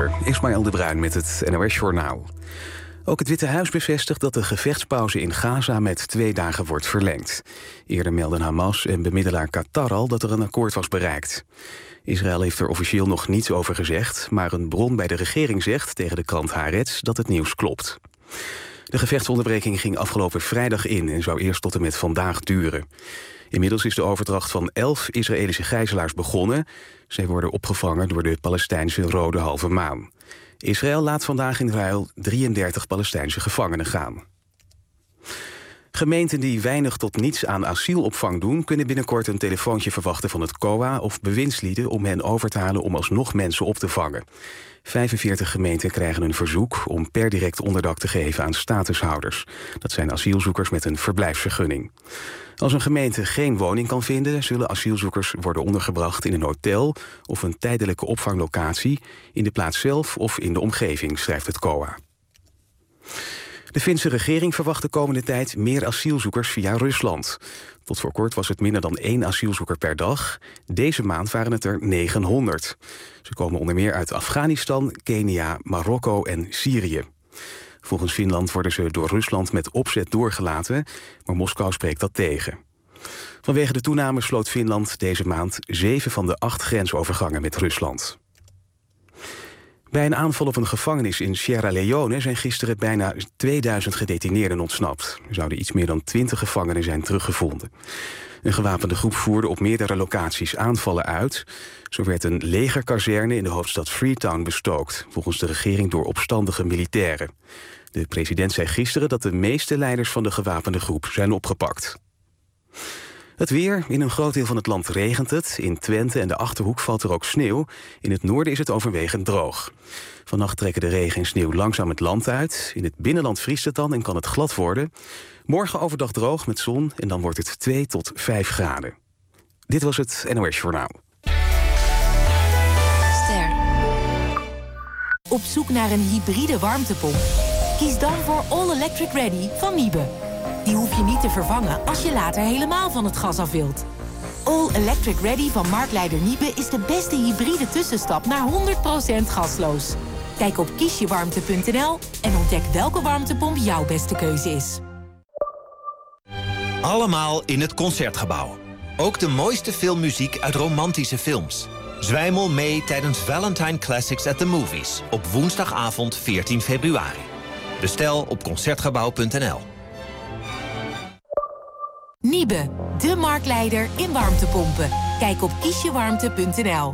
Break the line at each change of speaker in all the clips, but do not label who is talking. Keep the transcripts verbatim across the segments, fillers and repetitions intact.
uur. Ismaël de Bruin met het N O S-journaal. Ook het Witte Huis bevestigt dat de gevechtspauze in Gaza met twee dagen wordt verlengd. Eerder meldden Hamas en bemiddelaar Qatar al dat er een akkoord was bereikt. Israël heeft er officieel nog niets over gezegd, maar een bron bij de regering zegt tegen de krant Haaretz dat het nieuws klopt. De gevechtsonderbreking ging afgelopen vrijdag in en zou eerst tot en met vandaag duren. Inmiddels is de overdracht van elf Israëlische gijzelaars begonnen. Zij worden opgevangen door de Palestijnse Rode Halve Maan. Israël laat vandaag in ruil drieëndertig Palestijnse gevangenen gaan. Gemeenten die weinig tot niets aan asielopvang doen, kunnen binnenkort een telefoontje verwachten van het C O A of bewindslieden om hen over te halen om alsnog mensen op te vangen. vijfenveertig gemeenten krijgen een verzoek om per direct onderdak te geven aan statushouders. Dat zijn asielzoekers met een verblijfsvergunning. Als een gemeente geen woning kan vinden, zullen asielzoekers worden ondergebracht in een hotel of een tijdelijke opvanglocatie in de plaats zelf of in de omgeving, schrijft het C O A. De Finse regering verwacht de komende tijd meer asielzoekers via Rusland. Tot voor kort was het minder dan één asielzoeker per dag. Deze maand waren het er negenhonderd. Ze komen onder meer uit Afghanistan, Kenia, Marokko en Syrië. Volgens Finland worden ze door Rusland met opzet doorgelaten, maar Moskou spreekt dat tegen. Vanwege de toename sloot Finland deze maand zeven van de acht grensovergangen met Rusland. Bij een aanval op een gevangenis in Sierra Leone zijn gisteren bijna tweeduizend gedetineerden ontsnapt. Er zouden iets meer dan twintig gevangenen zijn teruggevonden. Een gewapende groep voerde op meerdere locaties aanvallen uit. Zo werd een legerkazerne in de hoofdstad Freetown bestookt, volgens de regering door opstandige militairen. De president zei gisteren dat de meeste leiders van de gewapende groep zijn opgepakt. Het weer. In een groot deel van het land regent het. In Twente en de Achterhoek valt er ook sneeuw. In het noorden is het overwegend droog. Vannacht trekken de regen en sneeuw langzaam het land uit. In het binnenland vriest het dan en kan het glad worden. Morgen overdag droog met zon en dan wordt het twee tot vijf graden. Dit was het N O S-journaal.
Ster. Op zoek naar een hybride warmtepomp? Kies dan voor All Electric Ready van Niebe. Die hoef je niet te vervangen als je later helemaal van het gas af wilt. All Electric Ready van marktleider Niebe is de beste hybride tussenstap naar honderd procent gasloos. Kijk op kiesjewarmte punt n l en ontdek welke warmtepomp jouw beste keuze is.
Allemaal in het Concertgebouw. Ook de mooiste filmmuziek uit romantische films. Zwijmel mee tijdens Valentine Classics at the Movies op woensdagavond veertien februari. Bestel op concertgebouw punt n l.
Niebe, de marktleider in warmtepompen. Kijk op kiesjewarmte punt n l.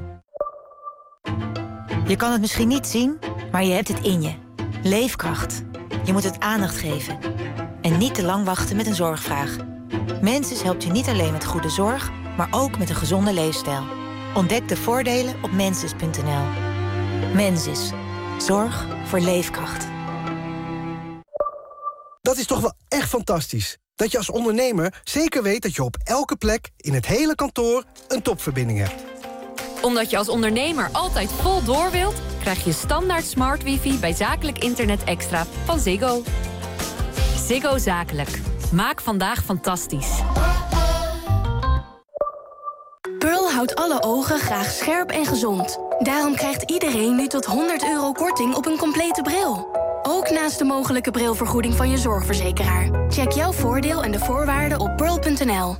Je kan het misschien niet zien, maar je hebt het in je. Leefkracht. Je moet het aandacht geven. En niet te lang wachten met een zorgvraag. Mensis helpt je niet alleen met goede zorg, maar ook met een gezonde leefstijl. Ontdek de voordelen op mensis punt n l. Mensis. Zorg voor leefkracht.
Dat is toch wel echt fantastisch. Dat je als ondernemer zeker weet dat je op elke plek in het hele kantoor een topverbinding hebt.
Omdat je als ondernemer altijd vol door wilt, krijg je standaard smart wifi bij zakelijk internet extra van Ziggo. Ziggo Zakelijk. Maak vandaag fantastisch.
Pearl houdt alle ogen graag scherp en gezond. Daarom krijgt iedereen nu tot honderd euro korting op een complete bril. Ook naast de mogelijke brilvergoeding van je zorgverzekeraar. Check jouw voordeel en de voorwaarden op pearl punt n l.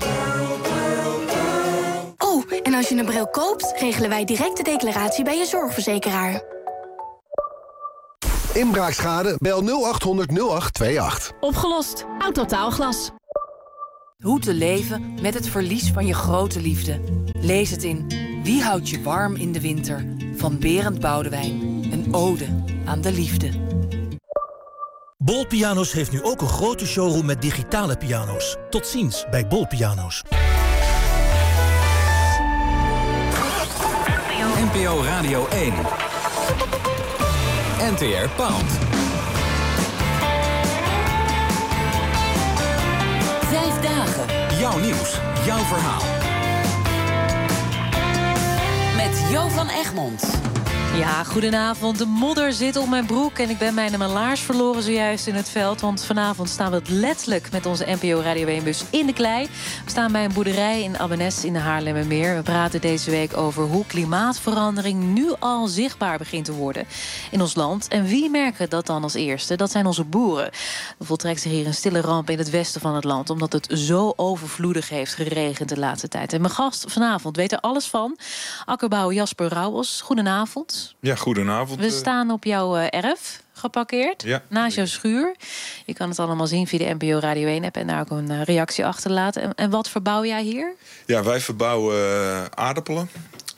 Oh, en als je een bril koopt, regelen wij direct de declaratie bij je zorgverzekeraar.
Inbraakschade? Bel nul acht honderd nul acht tweeëntwintig.
Opgelost. Autotaalglas.
Hoe te leven met het verlies van je grote liefde. Lees het in Wie houdt je warm in de winter? Van Berend Boudewijn. Een ode aan de liefde.
Bol Piano's heeft nu ook een grote showroom met digitale piano's. Tot ziens bij Bol Piano's.
N P O Radio één. N T R Pound.
Vijf dagen.
Jouw nieuws, jouw verhaal.
Met Jo van Egmond.
Ja, goedenavond. De modder zit op mijn broek en ik ben mij mijn laars verloren zojuist in het veld. Want vanavond staan we letterlijk met onze N P O Radio één-bus in de klei. We staan bij een boerderij in Abbenes in de Haarlemmermeer. We praten deze week over hoe klimaatverandering nu al zichtbaar begint te worden in ons land. En wie merken dat dan als eerste? Dat zijn onze boeren. Er voltrekt zich hier een stille ramp in het westen van het land, omdat het zo overvloedig heeft geregend de laatste tijd. En mijn gast vanavond weet er alles van. Akkerbouwer Jasper Rauwels, goedenavond.
Ja, goedenavond.
We staan op jouw erf geparkeerd, ja, naast jouw schuur. Je kan het allemaal zien via de N P O Radio één-app en daar ook een reactie achterlaten. En, en wat verbouw jij hier?
Ja, wij verbouwen uh, aardappelen.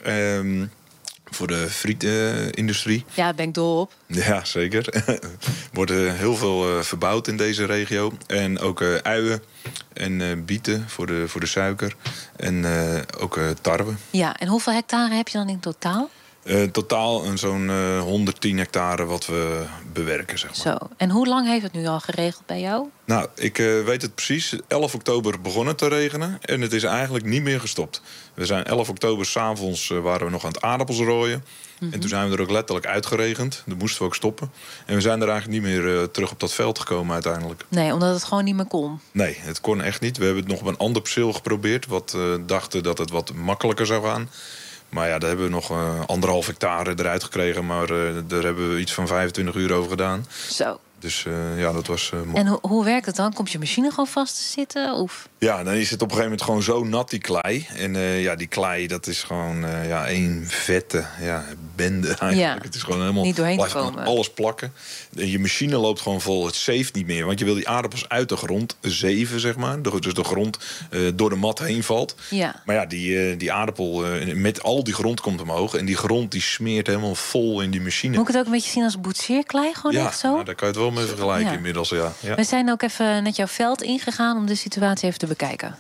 Um, voor de frietindustrie.
Uh, ja, daar ben ik dol op.
Ja, zeker. Er wordt uh, heel veel uh, verbouwd in deze regio. En ook uh, uien en uh, bieten voor de, voor de suiker. En uh, ook uh, tarwe.
Ja, en hoeveel hectare heb je dan in totaal?
Uh, totaal een zo'n uh, honderdtien hectare wat we bewerken, zeg maar.
Zo. En hoe lang heeft het nu al geregeld bij jou?
Nou, ik uh, weet het precies. elf oktober begon het te regenen en het is eigenlijk niet meer gestopt. We zijn elf oktober 's avonds uh, waren we nog aan het aardappels rooien. Mm-hmm. En toen zijn we er ook letterlijk uitgeregend. Toen moesten we ook stoppen. En we zijn er eigenlijk niet meer uh, terug op dat veld gekomen uiteindelijk.
Nee, omdat het gewoon niet meer kon?
Nee, het kon echt niet. We hebben het nog op een ander perceel geprobeerd. Wat uh, dachten dat het wat makkelijker zou gaan. Maar ja, daar hebben we nog uh, anderhalf hectare eruit gekregen. Maar uh, daar hebben we iets van vijfentwintig uur over gedaan.
Zo.
Dus uh, ja, dat was uh, mooi.
En ho- hoe werkt het dan? Komt je machine gewoon vast te zitten? Of?
Ja, dan is het op een gegeven moment gewoon zo nat, die klei. En uh, ja, die klei, dat is gewoon uh, ja, één vette ja, bende eigenlijk.
Ja,
het is gewoon helemaal,
niet doorheen te
blijft
komen.
gewoon alles plakken. En je machine loopt gewoon vol, het zeeft niet meer. Want je wil die aardappels uit de grond zeven, zeg maar. Dus de grond uh, door de mat heen valt.
Ja.
Maar ja, die, uh, die aardappel uh, met al die grond komt omhoog. En die grond die smeert helemaal vol in die machine.
Moet ik het ook een beetje zien als boetseerklei? Gewoon
ja,
echt zo?
Nou, daar kan je het wel mee vergelijken. Ja. Inmiddels, ja. Ja.
We zijn ook even net jouw veld ingegaan om de situatie even te bekijken.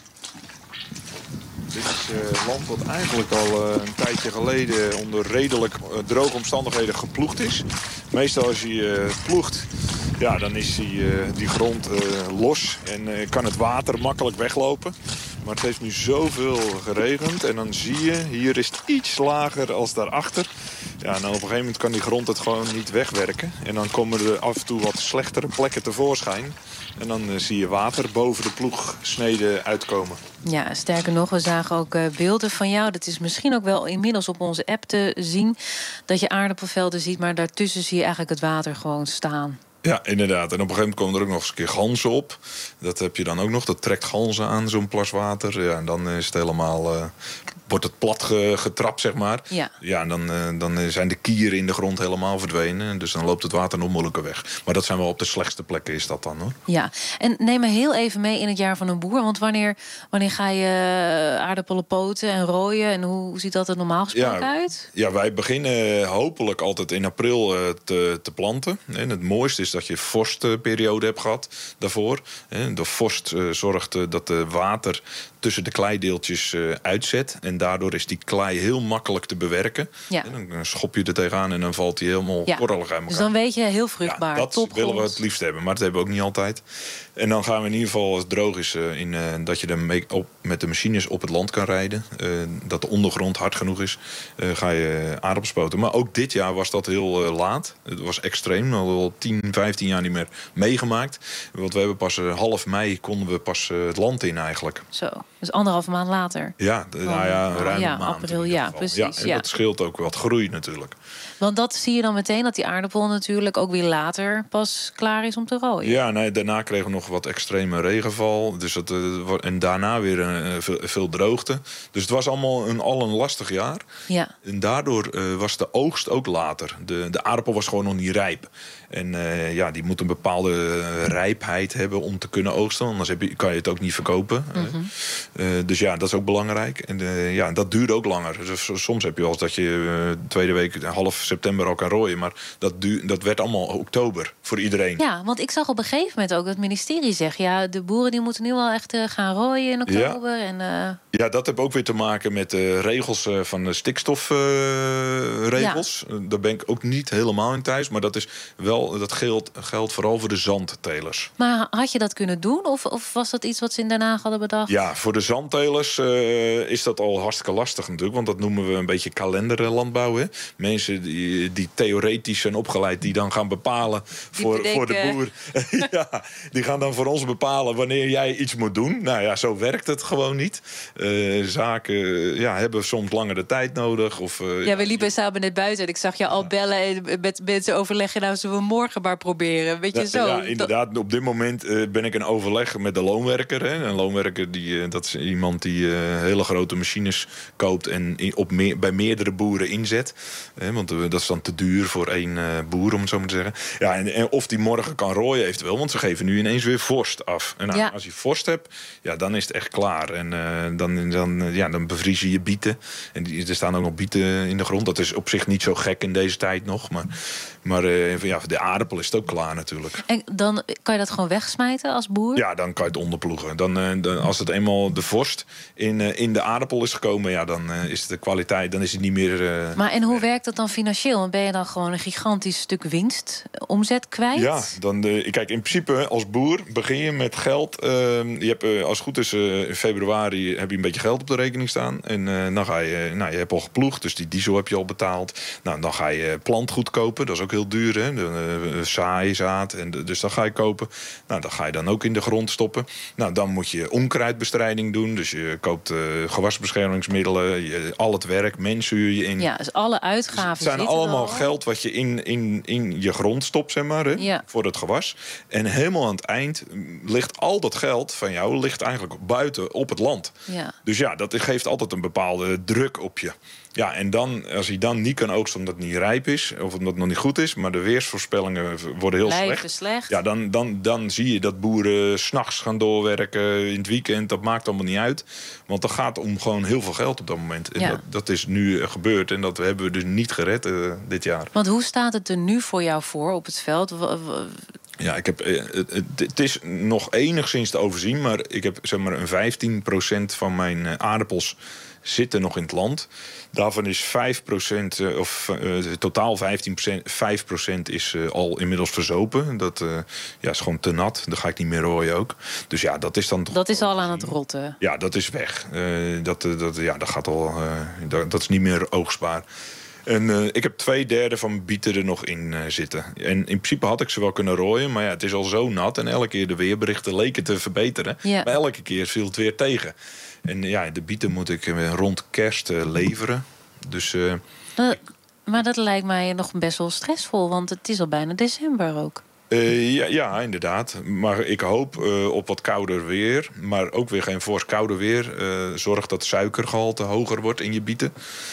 Dit is uh, land wat eigenlijk al uh, een tijdje geleden onder redelijk uh, droge omstandigheden geploegd is. Meestal als je uh, ploegt, ja, dan is die, uh, die grond uh, los en uh, kan het water makkelijk weglopen. Maar het heeft nu zoveel geregend en dan zie je, hier is het iets lager als daarachter. Ja, en dan op een gegeven moment kan die grond het gewoon niet wegwerken. En dan komen er af en toe wat slechtere plekken tevoorschijn. En dan uh, zie je water boven de ploegsnede uitkomen.
Ja, sterker nog, we zagen ook uh, beelden van jou. Dat is misschien ook wel inmiddels op onze app te zien. Dat je aardappelvelden ziet, maar daartussen zie je eigenlijk het water gewoon staan.
Ja, inderdaad. En op een gegeven moment komen er ook nog eens een keer ganzen op. Dat heb je dan ook nog. Dat trekt ganzen aan, zo'n plas water. Ja, en dan is het helemaal... Uh, wordt het plat ge, getrapt, zeg maar.
Ja,
ja en dan, uh, dan zijn de kieren in de grond helemaal verdwenen. Dus dan loopt het water nog moeilijker weg. Maar dat zijn wel op de slechtste plekken is dat dan, hoor.
Ja, en neem me heel even mee in het jaar van een boer. Want wanneer, wanneer ga je aardappelen poten en rooien? En hoe ziet dat er normaal gesproken
ja,
uit?
Ja, wij beginnen hopelijk altijd in april uh, te, te planten. En het mooiste is dat je vorstperiode hebt gehad daarvoor. De vorst uh, zorgt uh, dat de water tussen de kleideeltjes uh, uitzet. En daardoor is die klei heel makkelijk te bewerken.
Ja.
En dan schop je er tegenaan en dan valt hij helemaal
ja.
korrelig uit elkaar.
Dus dan weet je, heel vruchtbaar.
Ja, dat
topgrond.
willen we het liefst hebben, maar dat hebben we ook niet altijd. En dan gaan we in ieder geval, als het droog is, uh, in, uh, dat je er mee op, met de machines op het land kan rijden. Uh, dat de ondergrond hard genoeg is, uh, ga je aardappels poten. Maar ook dit jaar was dat heel uh, laat. Het was extreem, al tien, vijftien jaar niet meer meegemaakt. Want we hebben pas uh, half mei konden we pas uh, het land in eigenlijk.
Zo, dus anderhalve maand later.
Ja, de, nou ja, ruim
ja,
een maand.
April, ja, precies.
Ja, en
ja.
dat scheelt ook wat groei natuurlijk.
Want dat zie je dan meteen, dat die aardappel natuurlijk ook weer later pas klaar is om te rooien.
Ja, nee, daarna kregen we nog wat extreme regenval. Dus dat, uh, en daarna weer uh, veel, veel droogte. Dus het was allemaal een, al een lastig jaar.
Ja.
En daardoor uh, was de oogst ook later. De, de aardappel was gewoon nog niet rijp. En uh, ja, die moet een bepaalde uh, rijpheid hebben om te kunnen oogsten. Anders heb je, kan je het ook niet verkopen. Mm-hmm. Uh, dus ja, dat is ook belangrijk. En uh, ja, dat duurde ook langer. Dus soms heb je wel eens dat je uh, tweede week, half september al kan rooien. Maar dat, du- dat werd allemaal oktober voor iedereen.
Ja, want ik zag op een gegeven moment ook het ministerie zeggen... ja, de boeren die moeten nu wel echt uh, gaan rooien in oktober.
Ja.
En, uh...
ja, dat heeft ook weer te maken met de regels uh, van de stikstofregels. Uh, ja. Daar ben ik ook niet helemaal in thuis. Maar dat, is wel, dat geldt, geldt vooral voor de zandtelers.
Maar had je dat kunnen doen? Of, of was dat iets wat ze in Den Haag hadden bedacht?
Ja, voor de zandtelers uh, is dat al hartstikke lastig natuurlijk. Want dat noemen we een beetje kalenderlandbouw. Hè? Mensen mensen die, die theoretisch zijn opgeleid... die dan gaan bepalen voor, voor de boer. Ja, die gaan dan voor ons bepalen wanneer jij iets moet doen. Nou ja, zo werkt het gewoon niet. Uh, zaken ja, hebben soms langer de tijd nodig. Of, uh,
ja, we liepen samen net buiten en ik zag je al bellen... en met mensen overleggen, nou zullen we morgen maar proberen. Weet je,
ja,
zo.
Ja, inderdaad. Op dit moment uh, ben ik in overleg met de loonwerker. Hè. Een loonwerker, die, uh, dat is iemand die uh, hele grote machines koopt... en in, op meer, bij meerdere boeren inzet. Hè, want uh, dat is dan te duur voor één uh, boer, om het zo maar te zeggen. Ja, en, en of die morgen kan rooien eventueel, want ze geven nu ineens weer vorst af. En nou, ja. als je vorst hebt, ja, dan is het echt klaar. En uh, dan, dan, ja, dan bevries je je bieten. En die, er staan ook nog bieten in de grond. Dat is op zich niet zo gek in deze tijd nog. Maar, maar uh, ja, de aardappel is het ook klaar natuurlijk.
En dan kan je dat gewoon wegsmijten als boer?
Ja, dan kan je het onderploegen. Dan, uh, dan, als het eenmaal de vorst in, uh, in de aardappel is gekomen... ja, dan uh, is de kwaliteit, dan is het niet meer... Uh,
maar en hoe werkt dat dan financieel? Ben je dan gewoon een gigantisch stuk winst, omzet kwijt?
Ja, dan, uh, kijk, in principe als boer begin je met geld. Uh, je hebt, uh, als het goed is, uh, in februari heb je een beetje geld op de rekening staan. En uh, dan ga je, nou, je hebt al geploegd, dus die diesel heb je al betaald. Nou, dan ga je plantgoed kopen, dat is ook heel duur, hè? De, uh, saai, zaad, en de, dus dat ga je kopen. Nou, dat ga je dan ook in de grond stoppen. Nou, dan moet je onkruidbestrijding doen, dus je koopt uh, gewasbeschermingsmiddelen, je, al het werk, mensen huur je in.
Ja, dus alle uitgaven.
Het zijn allemaal geld wat je in, in, in je grond stopt, zeg maar, hè,
ja.
voor het gewas. En helemaal aan het eind ligt al dat geld van jou ligt eigenlijk buiten op het land.
Ja.
Dus ja, dat geeft altijd een bepaalde druk op je. Ja, en dan, als hij dan niet kan oogsten omdat het niet rijp is... of omdat het nog niet goed is, maar de weersvoorspellingen worden heel
Blijven
slecht...
slecht.
Ja, dan, dan, dan zie je dat boeren 's nachts gaan doorwerken in het weekend. Dat maakt allemaal niet uit. Want er gaat om gewoon heel veel geld op dat moment. En
ja.
dat, dat is nu gebeurd en dat hebben we dus niet gered uh, dit jaar.
Want hoe staat het er nu voor jou voor op het veld?
Ja, ik heb, het, het is nog enigszins te overzien... maar ik heb zeg maar een vijftien procent van mijn aardappels zitten nog in het land. Daarvan is vijf procent, of uh, totaal vijftien procent, vijf procent is uh, al inmiddels verzopen. Dat uh, ja, is gewoon te nat. Dan ga ik niet meer rooien ook. Dus ja, dat is dan toch...
Dat is al aan het rotten.
Ja, dat is weg. Uh, dat, dat, ja, dat gaat al... Uh, dat, dat is niet meer oogstbaar. En uh, ik heb twee derde van mijn bieten er nog in uh, zitten. En in principe had ik ze wel kunnen rooien. Maar ja, het is al zo nat. En elke keer de weerberichten leken te verbeteren. Ja. Maar elke keer viel het weer tegen. En ja, de bieten moet ik uh, rond kerst uh, leveren. Dus... Uh,
uh, maar dat lijkt mij nog best wel stressvol. Want het is al bijna december ook.
Uh, ja, ja, inderdaad. Maar ik hoop uh, op wat kouder weer. Maar ook weer geen fors kouder weer. Uh, zorg dat suikergehalte hoger wordt in je bieten.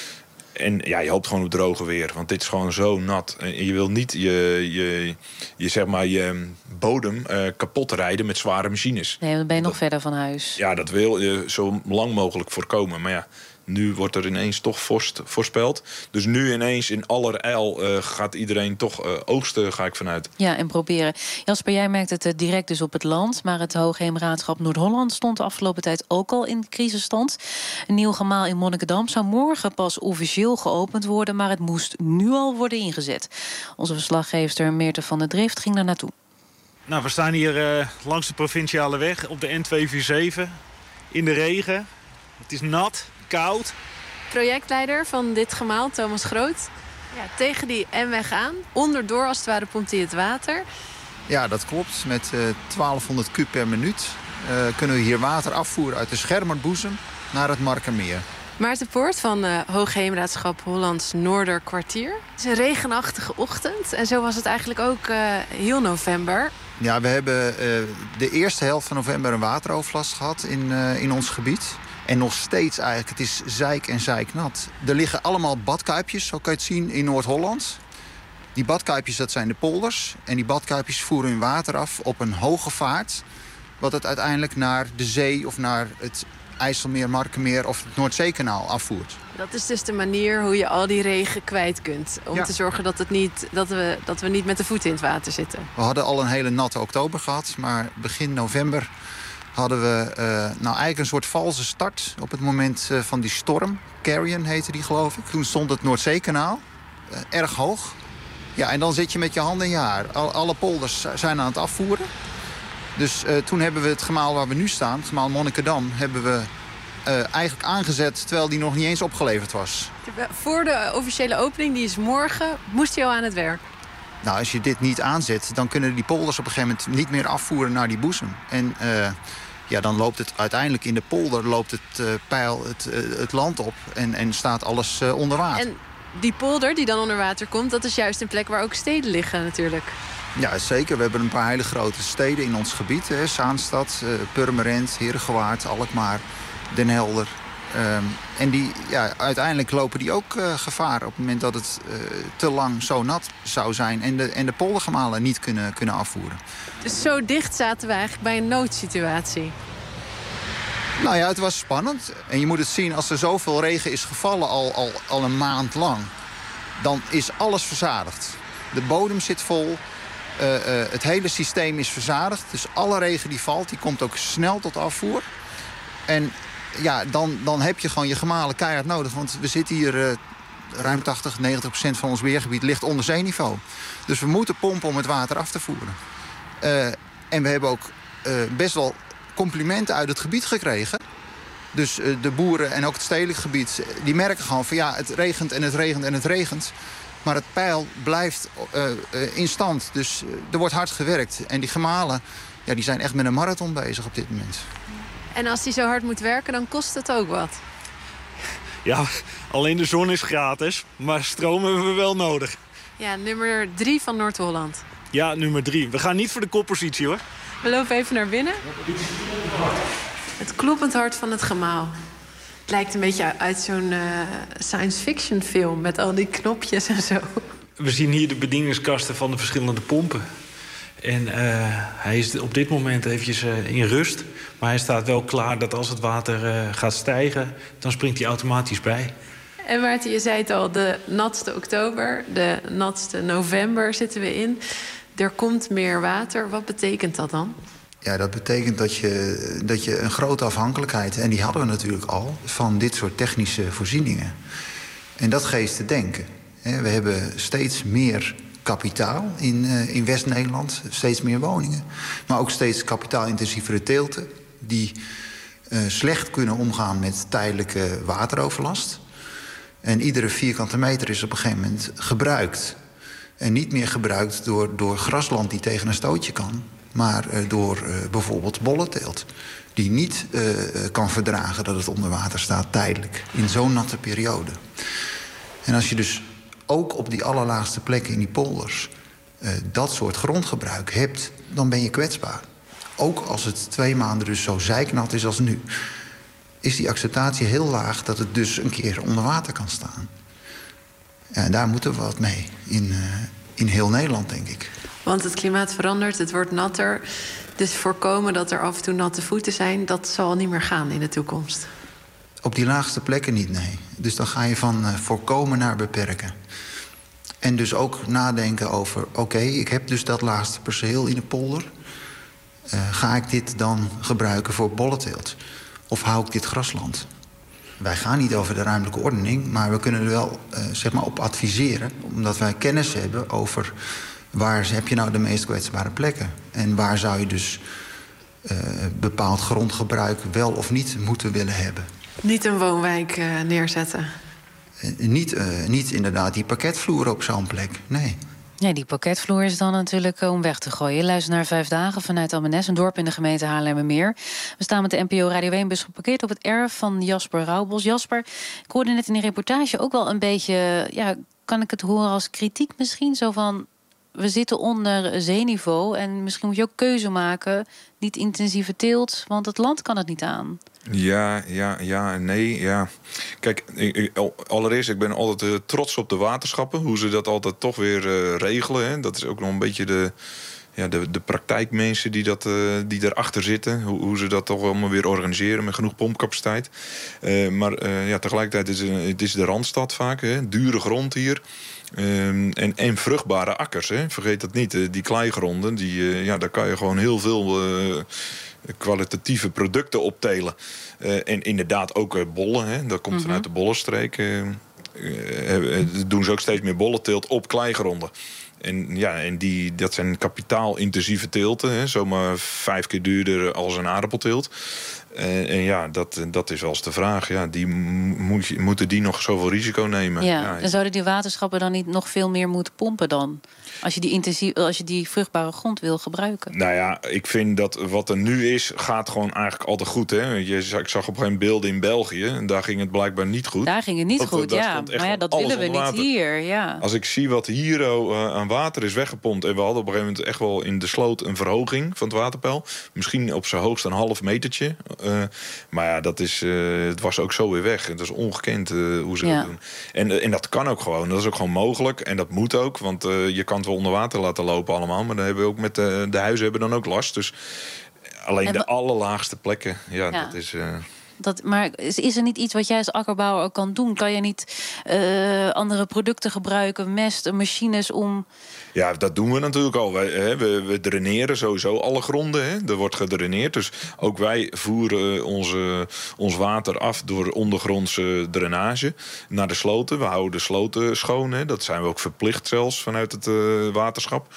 En ja, je hoopt gewoon op droge weer. Want dit is gewoon zo nat. En je wil niet je, je, je, zeg maar, je bodem uh, kapot rijden met zware machines.
Nee, dan ben je nog
dat,
verder van huis.
Ja, dat wil je zo lang mogelijk voorkomen. Maar ja, nu wordt er ineens toch vorst voorspeld. Dus nu ineens in allerijl uh, gaat iedereen toch uh, oogsten, ga ik vanuit.
Ja, en proberen. Jasper, jij merkt het uh, direct dus op het land. Maar het Hoogheemraadschap Noord-Holland stond de afgelopen tijd ook al in crisisstand. Een nieuw gemaal in Monnikendam zou morgen pas officieel geopend worden. Maar het moest nu al worden ingezet. Onze verslaggever Meerte van der Drift ging daar naartoe.
Nou, we staan hier uh, langs de provinciale weg op de N tweehonderdzevenenveertig. In de regen. Het is nat. Koud.
Projectleider van dit gemaal, Thomas Groot. Ja, tegen die N-weg aan. Onderdoor, als het ware, pompt hij het water.
Ja, dat klopt. Met uh, twaalfhonderd kub per minuut uh, kunnen we hier water afvoeren uit de Schermerboezem naar het Markermeer.
Maarten Poort van uh, Hoogheemraadschap Hollands Noorderkwartier. Het is een regenachtige ochtend. En zo was het eigenlijk ook uh, heel november.
Ja, we hebben uh, de eerste helft van november een wateroverlast gehad in, uh, in ons gebied. En nog steeds eigenlijk, het is zeik en zeiknat. Er liggen allemaal badkuipjes, zo kan je het zien, in Noord-Holland. Die badkuipjes, dat zijn de polders. En die badkuipjes voeren hun water af op een hoge vaart. Wat het uiteindelijk naar de zee of naar het IJsselmeer, Markermeer of het Noordzeekanaal afvoert.
Dat is dus de manier hoe je al die regen kwijt kunt. Om ja. te zorgen dat, het niet, dat, we, dat we niet met de voeten in het water zitten.
We hadden al een hele natte oktober gehad, maar begin november hadden we uh, nou eigenlijk een soort valse start op het moment uh, van die storm. Carrion heette die, geloof ik. Toen stond het Noordzeekanaal uh, erg hoog. Ja, en dan zit je met je handen in je haar. Al, alle polders zijn aan het afvoeren. Dus uh, toen hebben we het gemaal waar we nu staan, het gemaal Monnikendam, hebben we uh, eigenlijk aangezet terwijl die nog niet eens opgeleverd was.
Voor de officiële opening, die is morgen, moest hij al aan het werk?
Nou, als je dit niet aanzet, dan kunnen die polders op een gegeven moment niet meer afvoeren naar die boezem. En uh, ja, dan loopt het uiteindelijk in de polder loopt het uh, pijl het, uh, het land op en, en staat alles uh, onder water.
En die polder die dan onder water komt, dat is juist een plek waar ook steden liggen natuurlijk.
Ja, zeker. We hebben een paar hele grote steden in ons gebied. Hè. Zaanstad, uh, Purmerend, Herengewaard, Alkmaar, Den Helder. Um, en die, ja, uiteindelijk lopen die ook uh, gevaar op het moment dat het uh, te lang zo nat zou zijn en de, en de poldergemalen niet kunnen, kunnen afvoeren.
Dus zo dicht zaten we eigenlijk bij een noodsituatie.
Nou ja, het was spannend. En je moet het zien, als er zoveel regen is gevallen al, al, al een maand lang, dan is alles verzadigd. De bodem zit vol, uh, uh, het hele systeem is verzadigd. Dus alle regen die valt, die komt ook snel tot afvoer. En ja, dan, dan heb je gewoon je gemalen keihard nodig. Want we zitten hier, uh, ruim tachtig, negentig procent van ons weergebied ligt onder zeeniveau. Dus we moeten pompen om het water af te voeren. Uh, en we hebben ook uh, best wel complimenten uit het gebied gekregen. Dus uh, de boeren en ook het stedelijk gebied, die merken gewoon van ja, het regent en het regent en het regent. Maar het peil blijft uh, uh, in stand. Dus uh, er wordt hard gewerkt. En die gemalen, ja, die zijn echt met een marathon bezig op dit moment.
En als die zo hard moet werken, dan kost het ook wat.
Ja, alleen de zon is gratis, maar stroom hebben we wel nodig.
Ja, nummer drie van Noord-Holland.
Ja, nummer drie. We gaan niet voor de koppositie, hoor.
We lopen even naar binnen. Het kloppend hart van het gemaal. Het lijkt een beetje uit zo'n uh, science fiction film met al die knopjes en zo.
We zien hier de bedieningskasten van de verschillende pompen. En uh, hij is op dit moment eventjes uh, in rust. Maar hij staat wel klaar dat als het water uh, gaat stijgen, dan springt hij automatisch bij.
En Maarten, je zei het al, de natste oktober, de natste november zitten we in. Er komt meer water. Wat betekent dat dan?
Ja, dat betekent dat je, dat je een grote afhankelijkheid, en die hadden we natuurlijk al, van dit soort technische voorzieningen. En dat geeft te denken. We hebben steeds meer kapitaal in, uh, in West-Nederland, steeds meer woningen. Maar ook steeds kapitaalintensievere teelten die uh, slecht kunnen omgaan met tijdelijke wateroverlast. En iedere vierkante meter is op een gegeven moment gebruikt. En niet meer gebruikt door, door grasland die tegen een stootje kan, maar uh, door uh, bijvoorbeeld bollenteelt. Die niet uh, kan verdragen dat het onder water staat tijdelijk, in zo'n natte periode. En als je dus ook op die allerlaagste plekken in die polders uh, dat soort grondgebruik hebt, dan ben je kwetsbaar. Ook als het twee maanden dus zo zeiknat is als nu, is die acceptatie heel laag dat het dus een keer onder water kan staan. En daar moeten we wat mee, in, uh, in heel Nederland, denk ik.
Want het klimaat verandert, het wordt natter. Dus voorkomen dat er af en toe natte voeten zijn, dat zal niet meer gaan in de toekomst.
Op die laagste plekken niet, nee. Dus dan ga je van uh, voorkomen naar beperken. En dus ook nadenken over, oké, okay, ik heb dus dat laagste perceel in de polder. Uh, ga ik dit dan gebruiken voor bollenteelt? Of hou ik dit grasland? Wij gaan niet over de ruimtelijke ordening, maar we kunnen er wel uh, zeg maar op adviseren, omdat wij kennis hebben over waar heb je nou de meest kwetsbare plekken. En waar zou je dus uh, bepaald grondgebruik wel of niet moeten willen hebben.
Niet een woonwijk uh, neerzetten?
Uh, niet, uh, niet inderdaad die parketvloer op zo'n plek, nee.
Ja, die parketvloer is dan natuurlijk om weg te gooien. Luister naar Vijf Dagen vanuit Ambenes, een dorp in de gemeente Haarlemmermeer. We staan met de N P O Radio één-bus geparkeerd op het erf van Jasper Rauwbos. Jasper, ik hoorde net in die reportage ook wel een beetje, ja, kan ik het horen als kritiek misschien? Zo van, we zitten onder zeeniveau en misschien moet je ook keuze maken. Niet intensieve teelt, want het land kan het niet aan.
Ja, ja, ja en nee, ja. Kijk, ik, ik, allereerst, ik ben altijd uh, trots op de waterschappen. Hoe ze dat altijd toch weer uh, regelen. Hè. Dat is ook nog een beetje de, ja, de, de praktijkmensen die, dat, uh, die daarachter zitten. Hoe, hoe ze dat toch allemaal weer organiseren met genoeg pompcapaciteit. Uh, maar uh, ja, tegelijkertijd is het, het is de Randstad vaak. Hè. Dure grond hier. Um, en, en vruchtbare akkers, hè. Vergeet dat niet. Uh, die kleigronden, die, uh, ja, daar kan je gewoon heel veel Uh, kwalitatieve producten optelen. Uh, en inderdaad ook uh, bollen. Hè. Dat komt mm-hmm. vanuit de bollenstreek. Uh, uh, doen ze ook steeds meer bollenteelt op kleigronden. En, ja, en die, dat zijn kapitaalintensieve teelten. Hè, zomaar vijf keer duurder als een aardappelteelt. En, en ja, dat, dat is wel eens de vraag. Ja, die moet, moeten die nog zoveel risico nemen?
Ja,
ja,
en zouden die waterschappen dan niet nog veel meer moeten pompen dan? Als je die, intensief, als je die vruchtbare grond wil gebruiken.
Nou ja, ik vind dat wat er nu is, gaat gewoon eigenlijk altijd goed. Hè? Je, ik zag op een gegeven moment beelden in België. En daar ging het blijkbaar niet goed.
Daar ging het niet
dat,
goed,
daar
ja. Maar ja, dat willen we niet
water.
hier. Ja.
Als ik zie wat hier uh, aan water is weggepompt. En we hadden op een gegeven moment echt wel in de sloot een verhoging van het waterpeil. Misschien op zijn hoogst een half metertje. Uh, maar ja, dat is, uh, het was ook zo weer weg. Het is ongekend uh, hoe ze ja. dat doen. En, uh, en dat kan ook gewoon. Dat is ook gewoon mogelijk. En dat moet ook. Want uh, je kan het wel onder water laten lopen allemaal. Maar dan hebben we ook met de, de huizen hebben dan ook last. Dus alleen de allerlaagste plekken. Ja, ja. dat is... Uh...
Dat, maar is, is er niet iets wat jij als akkerbouwer ook kan doen? Kan je niet uh, andere producten gebruiken, mest, machines om...
Ja, dat doen we natuurlijk al. Wij, hè, we, we draineren sowieso alle gronden. Hè. Er wordt gedraineerd. Dus ook wij voeren onze, ons water af door ondergrondse drainage naar de sloten. We houden de sloten schoon. Hè. Dat zijn we ook verplicht zelfs vanuit het uh, waterschap.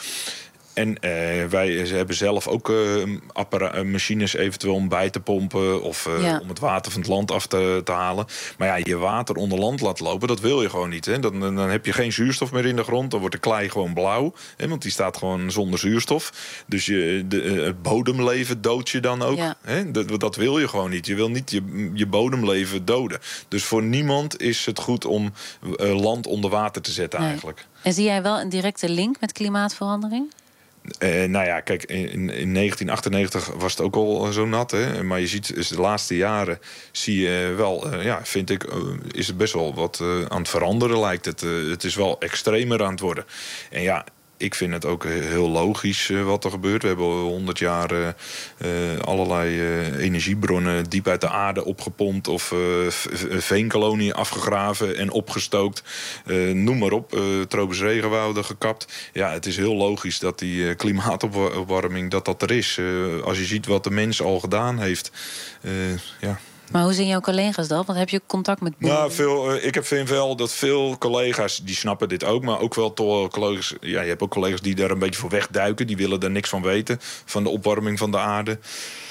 En uh, wij hebben zelf ook uh, appara- machines eventueel om bij te pompen... of uh, ja. om het water van het land af te, te halen. Maar ja, je water onder land laten lopen, dat wil je gewoon niet. Hè? Dan, dan heb je geen zuurstof meer in de grond. Dan wordt de klei gewoon blauw. Hè? Want die staat gewoon zonder zuurstof. Dus je, de, het bodemleven dood je dan ook. Ja. Hè? Dat, dat wil je gewoon niet. Je wil niet je, je bodemleven doden. Dus voor niemand is het goed om uh, land onder water te zetten nee. eigenlijk.
En zie jij wel een directe link met klimaatverandering?
Uh, nou ja, kijk, in, in negentien achtennegentig was het ook al zo nat. Hè? Maar je ziet, dus de laatste jaren zie je wel, uh, ja, vind ik, uh, is het best wel wat uh, aan het veranderen lijkt het. Uh, het is wel extremer aan het worden. En ja, ik vind het ook heel logisch uh, wat er gebeurt. We hebben honderd jaar uh, uh, allerlei uh, energiebronnen diep uit de aarde opgepompt... of uh, veenkoloniën afgegraven en opgestookt. Uh, noem maar op, uh, tropische regenwouden gekapt. Ja, het is heel logisch dat die uh, klimaatopwarming dat dat er is. Uh, als je ziet wat de mens al gedaan heeft, uh, ja...
Maar hoe zien jouw collega's dat? Want heb je contact met boeren?
Nou, veel, uh, ik heb vind wel dat veel collega's die snappen dit ook. Maar ook wel toch collega's. Ja, je hebt ook collega's die daar een beetje voor wegduiken. Die willen er niks van weten. Van de opwarming van de aarde.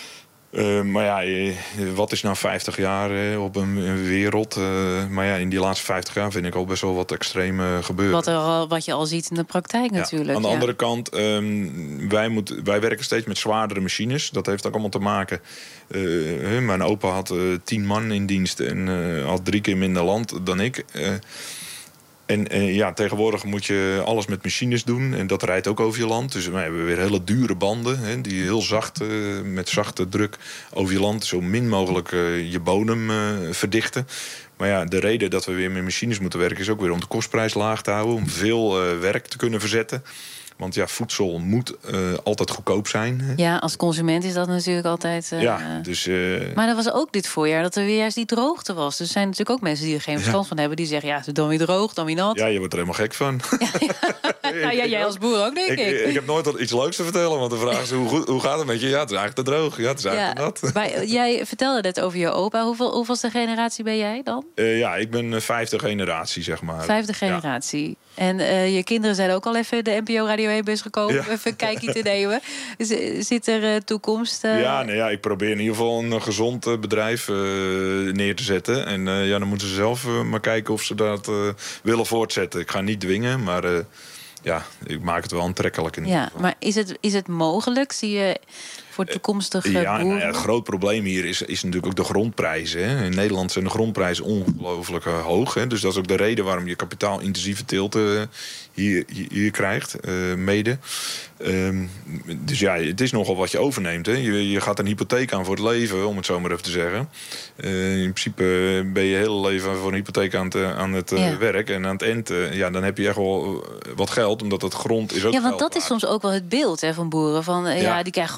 Uh, maar ja, wat is nou vijftig jaar uh, op een, een wereld? Uh, maar ja, in die laatste vijftig jaar vind ik al best wel wat extreem uh, gebeuren.
Wat, er al, wat je al ziet in de praktijk
ja,
natuurlijk.
Aan de
ja.
andere kant, um, wij, moet, wij werken steeds met zwaardere machines. Dat heeft ook allemaal te maken. Uh, mijn opa had uh, tien man in dienst en uh, had drie keer minder land dan ik. Uh, En, en ja, tegenwoordig moet je alles met machines doen. En dat rijdt ook over je land. Dus we hebben weer hele dure banden. Hè, die heel zacht, uh, met zachte druk over je land... zo min mogelijk uh, je bodem uh, verdichten. Maar ja, de reden dat we weer met machines moeten werken... is ook weer om de kostprijs laag te houden. Om veel uh, werk te kunnen verzetten. Want ja, voedsel moet uh, altijd goedkoop zijn. Hè?
Ja, als consument is dat natuurlijk altijd... Uh,
ja, dus... Uh...
Maar dat was ook dit voorjaar, dat er weer juist die droogte was. Dus er zijn natuurlijk ook mensen die er geen verstand ja. van hebben. Die zeggen, ja, dan weer droog, dan weer nat.
Ja, je wordt er helemaal gek van.
Ja, ja. nou, ja, jij als boer ook, denk ik.
Ik, ik heb nooit wat iets leuks te vertellen. Want de vraag is, hoe, hoe gaat het met je? Ja, het is eigenlijk te droog. Ja, het is eigenlijk
ja,
te nat.
Maar jij vertelde net over je opa. Hoeveel, hoeveelste generatie ben jij dan?
Uh, ja, ik ben vijfde generatie, zeg maar.
Vijfde generatie. Ja. En uh, je kinderen zijn ook al even de N P O Radio één-bus gekomen... Ja. Even een kijkje te nemen. Zit er uh, toekomst? Uh...
Ja, nee, ja, ik probeer in ieder geval een gezond uh, bedrijf uh, neer te zetten. En uh, ja, dan moeten ze zelf uh, maar kijken of ze dat uh, willen voortzetten. Ik ga niet dwingen, maar uh, ja, ik maak het wel aantrekkelijk. In
ja, maar is het, is het mogelijk? Zie je voor toekomstige
ja,
boeren?
Nou ja, het groot probleem hier is, is natuurlijk ook de grondprijzen. Hè. In Nederland zijn de grondprijzen ongelooflijk uh, hoog. Hè. Dus dat is ook de reden waarom je kapitaalintensieve teelten uh, hier, hier, hier krijgt, uh, mede. Um, dus ja, het is nogal wat je overneemt. Hè. Je, je gaat een hypotheek aan voor het leven, om het zo maar even te zeggen. Uh, in principe ben je hele leven voor een hypotheek aan het, aan het uh, ja. werk. En aan het eind, uh, ja, dan heb je echt wel wat geld, omdat het grond is ook.
Ja, want
geld
dat is soms ook wel het beeld hè, van boeren. Van, uh, ja. ja, die krijgen gewoon heel veel subsidie.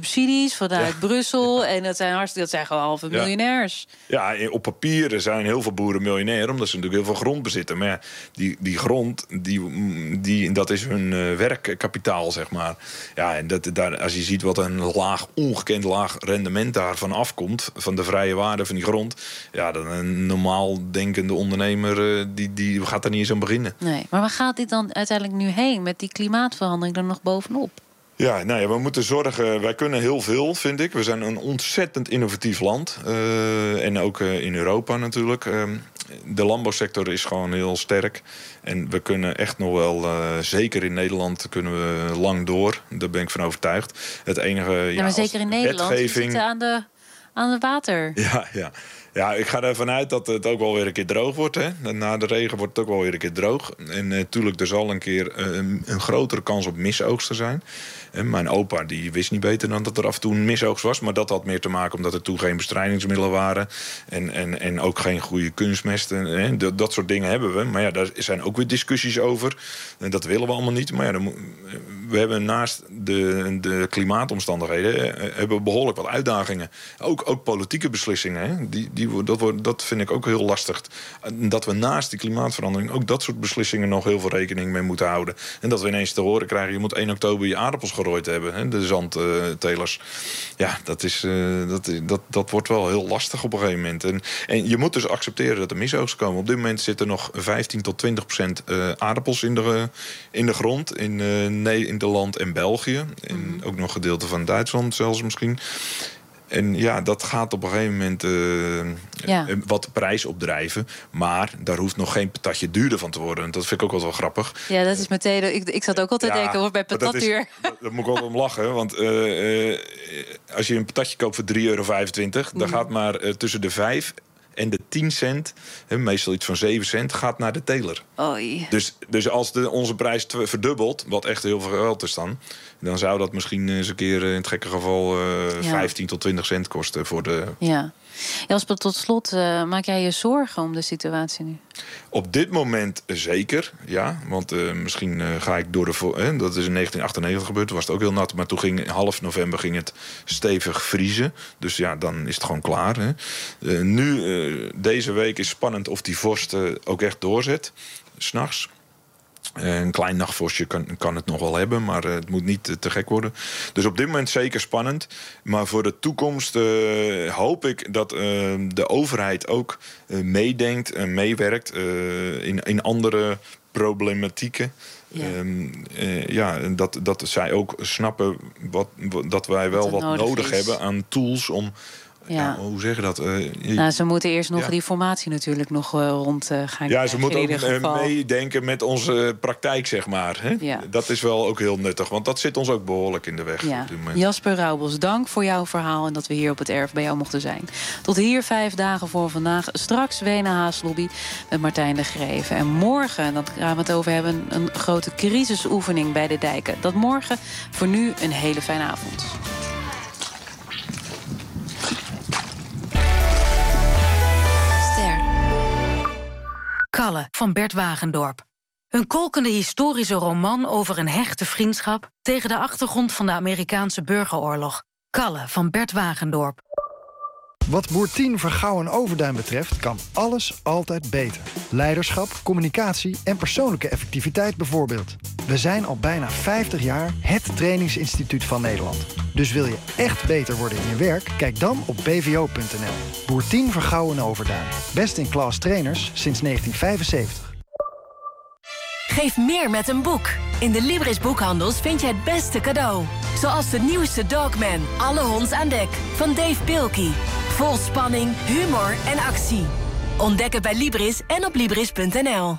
subsidies vanuit
Ja.
Brussel. En dat zijn hartstikke, dat zijn gewoon halve
Ja.
miljonairs.
Ja, op papier zijn heel veel boeren miljonair, omdat ze natuurlijk heel veel grond bezitten. Maar ja, die, die grond, die, die, dat is hun uh, werkkapitaal, zeg maar. Ja, en dat, daar, als je ziet wat een laag, ongekend laag rendement daarvan afkomt, van de vrije waarde van die grond, ja, dan een normaal denkende ondernemer, uh, die, die gaat daar niet eens aan beginnen.
Nee, maar waar gaat dit dan uiteindelijk nu heen met die klimaatverandering er nog bovenop?
Ja, nou ja, we moeten zorgen. Wij kunnen heel veel, vind ik. We zijn een ontzettend innovatief land. Uh, en ook uh, in Europa natuurlijk. Uh, de landbouwsector is gewoon heel sterk. En we kunnen echt nog wel, uh, zeker in Nederland, kunnen we lang door. Daar ben ik van overtuigd. Het enige, ja,
ja, maar zeker in Nederland, we
wetgeving...
zitten aan de, aan het water.
Ja, ja. Ja, ik ga ervan uit dat het ook wel weer een keer droog wordt. Hè. Na de regen wordt het ook wel weer een keer droog. En natuurlijk, uh, er zal een keer uh, een grotere kans op misoogsten zijn. En mijn opa die wist niet beter dan dat er af en toe een misoogst was. Maar dat had meer te maken omdat er toen geen bestrijdingsmiddelen waren. En, en, en ook geen goede kunstmest. En, dat, dat soort dingen hebben we. Maar ja, daar zijn ook weer discussies over. En dat willen we allemaal niet. Maar ja, dan, we hebben naast de, de klimaatomstandigheden hebben we behoorlijk wat uitdagingen. Ook, ook politieke beslissingen. Hè. Die, die, dat, wordt, dat vind ik ook heel lastig. Dat we naast die klimaatverandering ook dat soort beslissingen nog heel veel rekening mee moeten houden. En dat we ineens te horen krijgen, je moet één oktober je aardappels gerooid hebben. Hè, de zandtelers. Ja, dat, is, uh, dat, dat, dat wordt wel heel lastig op een gegeven moment. En, en je moet dus accepteren dat er misoogsten komen. Op dit moment zitten nog vijftien tot twintig procent uh, aardappels in de, in de grond. In, uh, nee, in de land en België. En mm-hmm. ook nog gedeelte van Duitsland zelfs misschien. En ja, dat gaat op een gegeven moment uh, ja. wat de prijs opdrijven. Maar daar hoeft nog geen patatje duurder van te worden. Dat vind ik ook wel wel grappig.
Ja, dat is meteen. Ik, ik zat ook altijd ja, denken hoor, bij patat duur.
Daar moet ik altijd om lachen. Want uh, uh, als je een patatje koopt voor drie euro vijfentwintig... Mm. dan gaat maar uh, tussen de vijf en de tien cent, hè, meestal iets van zeven cent, gaat naar de teler.
Oei.
Dus, dus als de, onze prijs verdubbelt, wat echt heel veel geld is dan, dan zou dat misschien eens een keer in het gekke geval uh, ja. vijftien tot twintig cent kosten voor de...
Ja. Jasper, tot slot, uh, maak jij je zorgen om de situatie nu?
Op dit moment zeker, ja. Want uh, misschien uh, ga ik door de... Vo- eh, dat is in negentien achtennegentig gebeurd, toen was het ook heel nat. Maar toen ging half november ging het stevig vriezen. Dus ja, dan is het gewoon klaar. Hè. Uh, nu, uh, deze week is spannend of die vorst uh, ook echt doorzet. 's Nachts. Een klein nachtvorstje kan, kan het nog wel hebben, maar uh, het moet niet uh, te gek worden. Dus op dit moment zeker spannend. Maar voor de toekomst uh, hoop ik dat uh, de overheid ook uh, meedenkt en meewerkt uh, in, in andere problematieken. Ja, um, uh, ja dat, dat zij ook snappen wat, wat, dat wij wel wat nodig, nodig hebben aan tools om... Ja. Ja, hoe zeg je dat? Uh, je,
nou, ze moeten eerst nog ja. die formatie natuurlijk nog uh, rond uh, gaan.
Ja, ze moeten ook uh, meedenken met onze praktijk, zeg maar. Hè? Ja. Dat is wel ook heel nuttig, want dat zit ons ook behoorlijk in de weg.
Ja. Jasper Roubels, dank voor jouw verhaal en dat we hier op het erf bij jou mochten zijn. Tot hier vijf dagen voor vandaag. Straks Wena Haaslobby met Martijn de Greven. En morgen, dan gaan we het over hebben, een grote crisisoefening bij de dijken. Dat morgen. Voor nu een hele fijne avond.
Kalle van Bert Wagendorp. Een kolkende historische roman over een hechte vriendschap tegen de achtergrond van de Amerikaanse burgeroorlog. Kalle van Bert Wagendorp.
Wat Boer tien Vergouwen Overduin betreft kan alles altijd beter. Leiderschap, communicatie en persoonlijke effectiviteit bijvoorbeeld. We zijn al bijna vijftig jaar het trainingsinstituut van Nederland. Dus wil je echt beter worden in je werk? Kijk dan op b v o punt n l. Boer tien Vergouwen Overduin. Best in class trainers sinds negentien vijfenzeventig.
Geef meer met een boek. In de Libris boekhandels vind je het beste cadeau. Zoals de nieuwste Dogman, Alle Honds aan Dek, van Dave Pilkey. Vol spanning, humor en actie. Ontdek het bij Libris en op libris punt n l.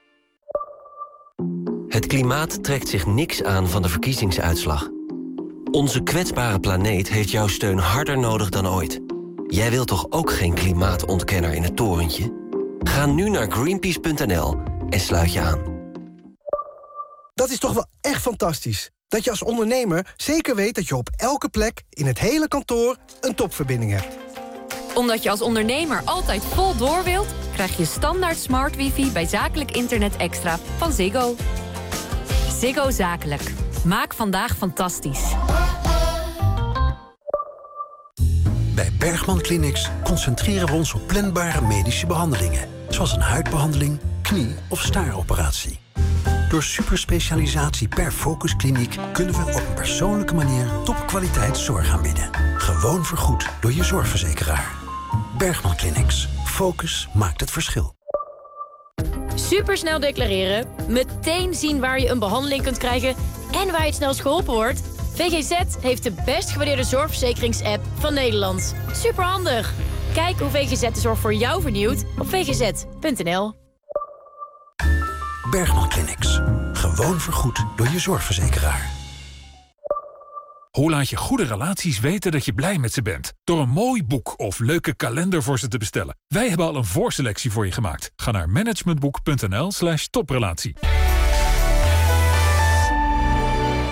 Het klimaat trekt zich niks aan van de verkiezingsuitslag. Onze kwetsbare planeet heeft jouw steun harder nodig dan ooit. Jij wilt toch ook geen klimaatontkenner in het torentje? Ga nu naar greenpeace punt n l en sluit je aan.
Dat is toch wel echt fantastisch. Dat je als ondernemer zeker weet dat je op elke plek in het hele kantoor een topverbinding hebt.
Omdat je als ondernemer altijd vol door wilt, krijg je standaard smart wifi bij Zakelijk Internet Extra van Ziggo. Ziggo Zakelijk. Maak vandaag fantastisch.
Bergman Clinics concentreren we ons op planbare medische behandelingen. Zoals een huidbehandeling, knie- of staaroperatie. Door superspecialisatie per focuskliniek kunnen we op een persoonlijke manier topkwaliteit zorg aanbieden. Gewoon vergoed door je zorgverzekeraar. Bergman Clinics. Focus maakt het verschil.
Supersnel declareren, meteen zien waar je een behandeling kunt krijgen en waar je het snelst geholpen wordt. V G Z heeft de best gewaardeerde zorgverzekerings-app van Nederland. Superhandig! Kijk hoe V G Z de zorg voor jou vernieuwt op v g z punt n l.
Bergman Clinics. Gewoon vergoed door je zorgverzekeraar.
Hoe laat je goede relaties weten dat je blij met ze bent? Door een mooi boek of leuke kalender voor ze te bestellen. Wij hebben al een voorselectie voor je gemaakt. Ga naar managementboek punt n l slash toprelatie.